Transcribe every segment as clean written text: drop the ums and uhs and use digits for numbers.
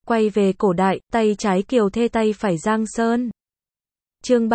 Quay về cổ đại, tay trái Kiều Thê tay phải Giang Sơn. Chương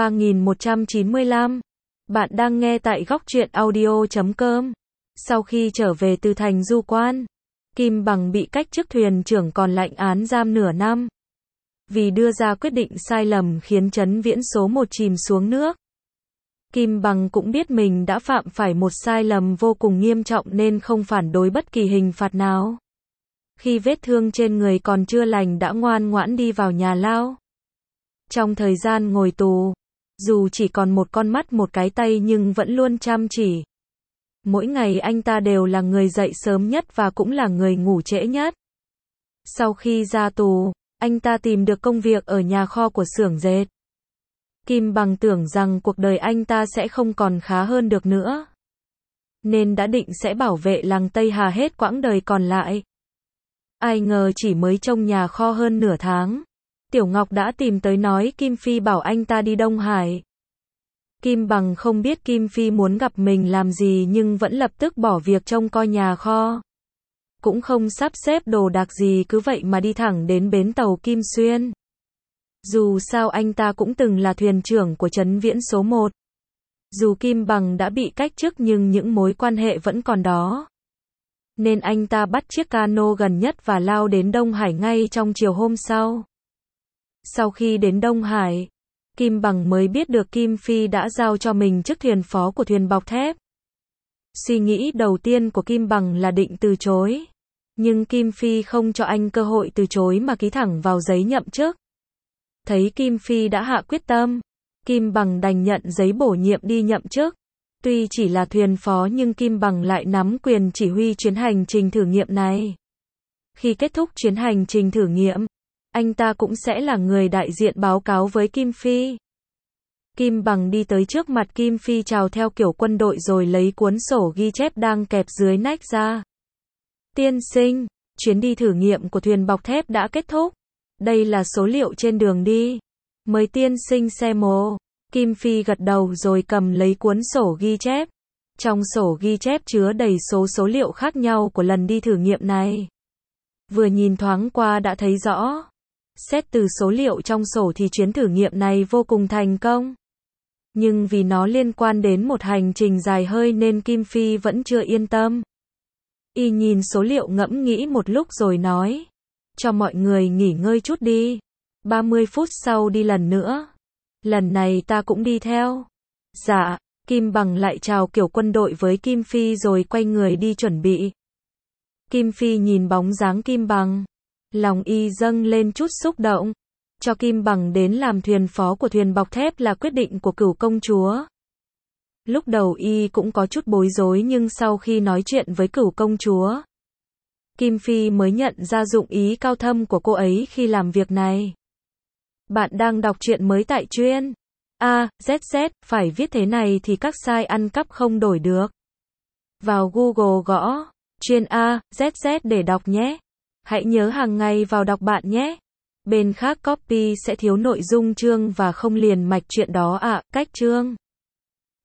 3195. Bạn đang nghe tại góc truyện audio.com. Sau khi trở về từ thành Du Quan, Kim Bằng bị cách chức thuyền trưởng còn lệnh án giam nửa năm. Vì đưa ra quyết định sai lầm khiến Trấn Viễn số 1 chìm xuống nước. Kim Bằng cũng biết mình đã phạm phải một sai lầm vô cùng nghiêm trọng nên không phản đối bất kỳ hình phạt nào. Khi vết thương trên người còn chưa lành đã ngoan ngoãn đi vào nhà lao. Trong thời gian ngồi tù, dù chỉ còn một con mắt một cái tay nhưng vẫn luôn chăm chỉ. Mỗi ngày anh ta đều là người dậy sớm nhất và cũng là người ngủ trễ nhất. Sau khi ra tù, anh ta tìm được công việc ở nhà kho của xưởng dệt. Kim Bằng tưởng rằng cuộc đời anh ta sẽ không còn khá hơn được nữa, nên đã định sẽ bảo vệ làng Tây Hà hết quãng đời còn lại. Ai ngờ chỉ mới trông nhà kho hơn nửa tháng, Tiểu Ngọc đã tìm tới nói Kim Phi bảo anh ta đi Đông Hải. Kim Bằng không biết Kim Phi muốn gặp mình làm gì nhưng vẫn lập tức bỏ việc trông coi nhà kho. Cũng không sắp xếp đồ đạc gì, cứ vậy mà đi thẳng đến bến tàu Kim Xuyên. Dù sao anh ta cũng từng là thuyền trưởng của Trấn Viễn số 1. Dù Kim Bằng đã bị cách chức nhưng những mối quan hệ vẫn còn đó. Nên anh ta bắt chiếc cano gần nhất và lao đến Đông Hải ngay trong chiều hôm sau. Sau khi đến Đông Hải, Kim Bằng mới biết được Kim Phi đã giao cho mình chức thuyền phó của thuyền bọc thép. Suy nghĩ đầu tiên của Kim Bằng là định từ chối. Nhưng Kim Phi không cho anh cơ hội từ chối mà ký thẳng vào giấy nhậm chức. Thấy Kim Phi đã hạ quyết tâm, Kim Bằng đành nhận giấy bổ nhiệm đi nhậm chức. Tuy chỉ là thuyền phó nhưng Kim Bằng lại nắm quyền chỉ huy chuyến hành trình thử nghiệm này. Khi kết thúc chuyến hành trình thử nghiệm, anh ta cũng sẽ là người đại diện báo cáo với Kim Phi. Kim Bằng đi tới trước mặt Kim Phi chào theo kiểu quân đội rồi lấy cuốn sổ ghi chép đang kẹp dưới nách ra. Tiên sinh, chuyến đi thử nghiệm của thuyền bọc thép đã kết thúc. Đây là số liệu trên đường đi. Mời tiên sinh xem mô. Kim Phi gật đầu rồi cầm lấy cuốn sổ ghi chép. Trong sổ ghi chép chứa đầy số liệu khác nhau của lần đi thử nghiệm này. Vừa nhìn thoáng qua đã thấy rõ. Xét từ số liệu trong sổ thì chuyến thử nghiệm này vô cùng thành công. Nhưng vì nó liên quan đến một hành trình dài hơi nên Kim Phi vẫn chưa yên tâm. Y nhìn số liệu ngẫm nghĩ một lúc rồi nói. Cho mọi người nghỉ ngơi chút đi. 30 phút sau đi lần nữa. Lần này ta cũng đi theo. Dạ, Kim Bằng lại chào kiểu quân đội với Kim Phi rồi quay người đi chuẩn bị. Kim Phi nhìn bóng dáng Kim Bằng. Lòng y dâng lên chút xúc động. Cho Kim Bằng đến làm thuyền phó của thuyền bọc thép là quyết định của Cửu công chúa. Lúc đầu y cũng có chút bối rối nhưng sau khi nói chuyện với Cửu công chúa, Kim Phi mới nhận ra dụng ý cao thâm của cô ấy khi làm việc này. Bạn đang đọc truyện mới tại truyện AZZ, phải viết thế này thì các site ăn cắp không đổi được. Vào Google gõ truyện AZZ để đọc nhé. Hãy nhớ hàng ngày vào đọc bạn nhé. Bên khác copy sẽ thiếu nội dung chương và không liền mạch truyện đó ạ. Cách chương